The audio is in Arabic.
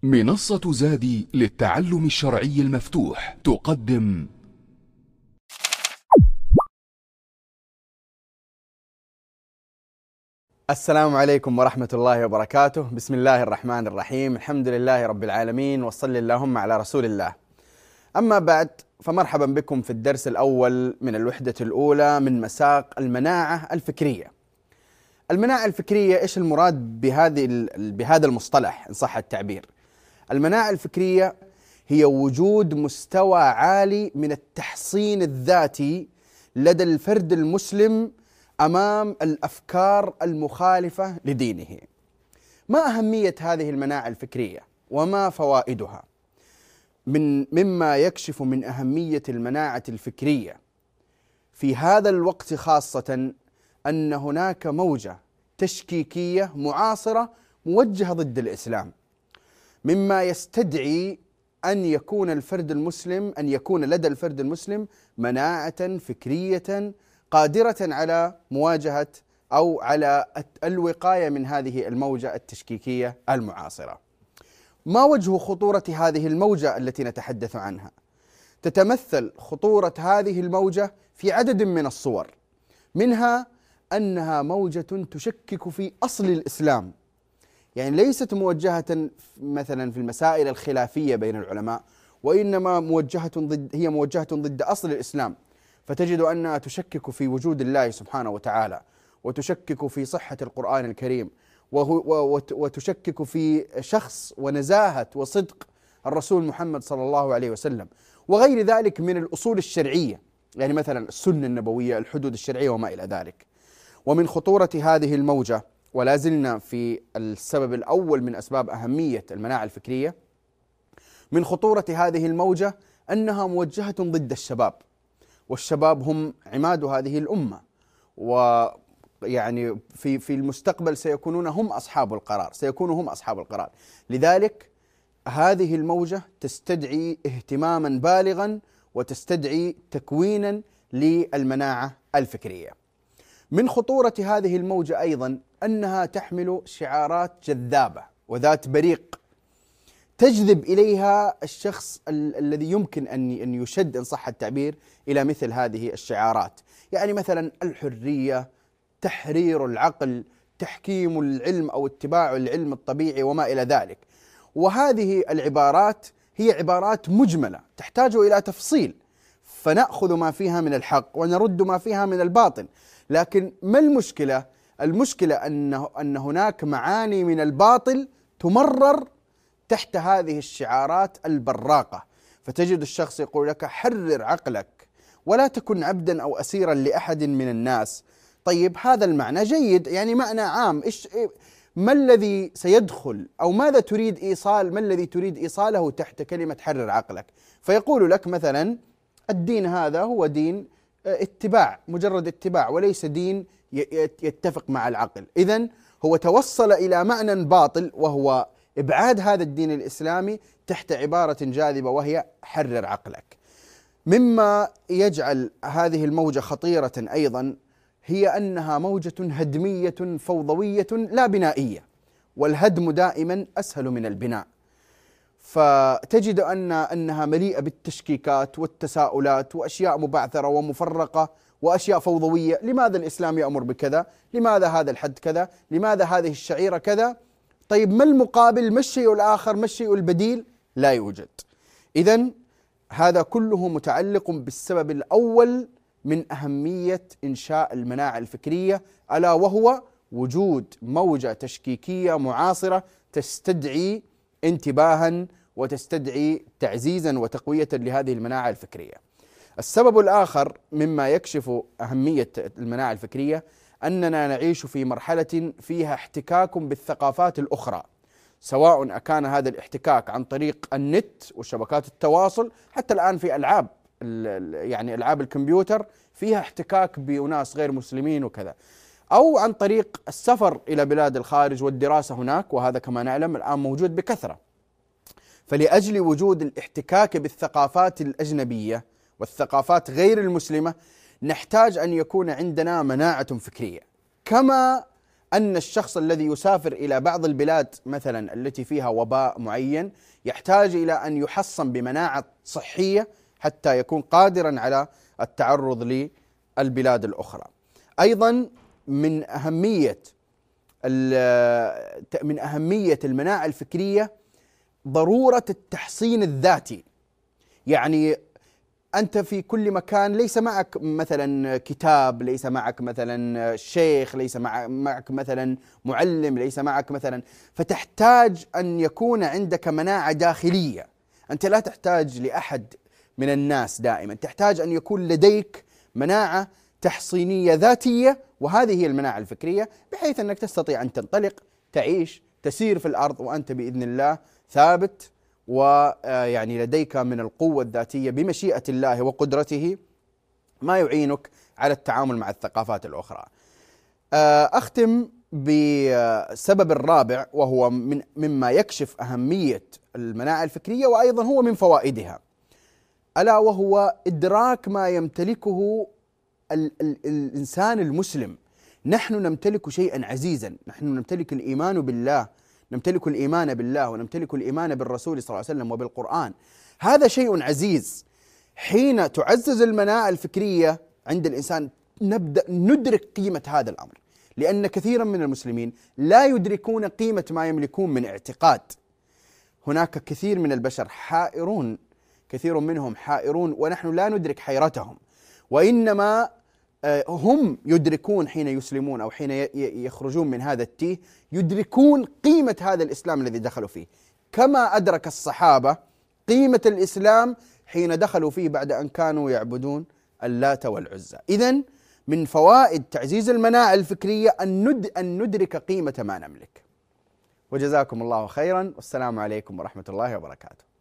منصة زادي للتعلم الشرعي المفتوح تقدم السلام عليكم ورحمة الله وبركاته. بسم الله الرحمن الرحيم. الحمد لله رب العالمين، وصل اللهم على رسول الله. أما بعد، فمرحبا بكم في الدرس الأول من الوحدة الأولى من مساق المناعة الفكرية. المناعة الفكرية، إيش المراد بهذا المصطلح إن صح التعبير؟ المناعة الفكرية هي وجود مستوى عالي من التحصين الذاتي لدى الفرد المسلم أمام الأفكار المخالفة لدينه. ما أهمية هذه المناعة الفكرية وما فوائدها؟ مما يكشف من أهمية المناعة الفكرية في هذا الوقت خاصة أن هناك موجة تشكيكية معاصرة موجهة ضد الإسلام، مما يستدعي أن يكون لدى الفرد المسلم مناعة فكرية قادرة على مواجهة أو على الوقاية من هذه الموجة التشكيكية المعاصرة. ما وجه خطورة هذه الموجة التي نتحدث عنها؟ تتمثل خطورة هذه الموجة في عدد من الصور، منها أنها موجة تشكك في أصل الإسلام، يعني ليست موجهة مثلا في المسائل الخلافية بين العلماء، وإنما هي موجهة ضد أصل الإسلام، فتجد أنها تشكك في وجود الله سبحانه وتعالى، وتشكك في صحة القرآن الكريم، وتشكك في شخص ونزاهة وصدق الرسول محمد صلى الله عليه وسلم، وغير ذلك من الأصول الشرعية، يعني مثلا السنة النبوية، الحدود الشرعية وما إلى ذلك. ومن خطورة هذه الموجة، ولا زلنا في السبب الأول من أسباب أهمية المناعة الفكرية، من خطورة هذه الموجة أنها موجهة ضد الشباب، والشباب هم عماد هذه الأمة، ويعني في المستقبل سيكونون هم أصحاب القرار. لذلك هذه الموجة تستدعي اهتماما بالغا وتستدعي تكوينا للمناعة الفكرية. من خطورة هذه الموجة أيضا أنها تحمل شعارات جذابة وذات بريق تجذب إليها الشخص الذي يمكن أن يشد إن صح التعبير إلى مثل هذه الشعارات، يعني مثلا الحرية، تحرير العقل، تحكيم العلم أو اتباع العلم الطبيعي وما إلى ذلك. وهذه العبارات هي عبارات مجملة تحتاج إلى تفصيل، فنأخذ ما فيها من الحق ونرد ما فيها من الباطل. لكن ما المشكلة؟ المشكلة أن هناك معاني من الباطل تمرر تحت هذه الشعارات البراقة، فتجد الشخص يقول لك حرر عقلك ولا تكن عبدا أو أسيرا لأحد من الناس. طيب هذا المعنى جيد، يعني معنى عام، ما الذي سيدخل أو ما الذي تريد إيصاله تحت كلمة حرر عقلك؟ فيقول لك مثلا الدين هذا هو دين اتباع، مجرد اتباع، وليس دين يتفق مع العقل. إذن هو توصل إلى معنى باطل، وهو إبعاد هذا الدين الإسلامي تحت عبارة جاذبة وهي حرر عقلك. مما يجعل هذه الموجة خطيرة أيضا هي أنها موجة هدمية فوضوية لا بنائية، والهدم دائما أسهل من البناء، فتجد أنها مليئة بالتشكيكات والتساؤلات وأشياء مبعثرة ومفرقة وأشياء فوضوية. لماذا الإسلام يأمر بكذا؟ لماذا هذا الحد كذا؟ لماذا هذه الشعيرة كذا؟ طيب ما المقابل؟ ما الشيء الآخر؟ ما الشيء البديل؟ لا يوجد. إذن هذا كله متعلق بالسبب الأول من أهمية إنشاء المناعة الفكرية، ألا وهو وجود موجة تشكيكية معاصرة تستدعي انتباها وتستدعي تعزيزا وتقوية لهذه المناعة الفكرية. السبب الآخر مما يكشف أهمية المناعة الفكرية أننا نعيش في مرحلة فيها احتكاك بالثقافات الأخرى، سواء أكان هذا الاحتكاك عن طريق النت وشبكات التواصل، حتى الآن في يعني ألعاب الكمبيوتر فيها احتكاك بأناس غير مسلمين وكذا، أو عن طريق السفر إلى بلاد الخارج والدراسة هناك، وهذا كما نعلم الآن موجود بكثرة. فلأجل وجود الاحتكاك بالثقافات الأجنبية والثقافات غير المسلمة نحتاج أن يكون عندنا مناعة فكرية، كما أن الشخص الذي يسافر إلى بعض البلاد مثلا التي فيها وباء معين يحتاج إلى أن يحصن بمناعة صحية حتى يكون قادرا على التعرض للبلاد الأخرى. أيضا من أهمية المناعة الفكرية ضرورة التحصين الذاتي. يعني أنت في كل مكان ليس معك مثلا كتاب، ليس معك مثلا شيخ، ليس معك مثلا معلم، ليس معك مثلا، فتحتاج أن يكون عندك مناعة داخلية. أنت لا تحتاج لأحد من الناس دائما، تحتاج أن يكون لديك مناعة تحصينية ذاتية، وهذه هي المناعة الفكرية، بحيث أنك تستطيع أن تنطلق، تعيش، تسير في الأرض وأنت بإذن الله ثابت، ويعني لديك من القوة الذاتية بمشيئة الله وقدرته ما يعينك على التعامل مع الثقافات الأخرى. أختم بالسبب الرابع، وهو مما يكشف أهمية المناعة الفكرية وأيضا هو من فوائدها، ألا وهو إدراك ما يمتلكه الإنسان المسلم. نحن نمتلك شيئا عزيزا، نحن نمتلك الإيمان بالله، نمتلك الإيمان بالله، ونمتلك الإيمان بالرسول صلى الله عليه وسلم وبالقرآن. هذا شيء عزيز. حين تعزز المناعة الفكرية عند الإنسان نبدأ ندرك قيمة هذا الأمر، لأن كثيرا من المسلمين لا يدركون قيمة ما يملكون من اعتقاد. هناك كثير من البشر حائرون، كثير منهم حائرون، ونحن لا ندرك حيرتهم، وإنما هم يدركون حين يسلمون أو حين يخرجون من هذا التيه، يدركون قيمة هذا الإسلام الذي دخلوا فيه، كما أدرك الصحابة قيمة الإسلام حين دخلوا فيه بعد أن كانوا يعبدون اللات والعزى. إذن من فوائد تعزيز المناعة الفكرية أن ندرك قيمة ما نملك. وجزاكم الله خيرا، والسلام عليكم ورحمة الله وبركاته.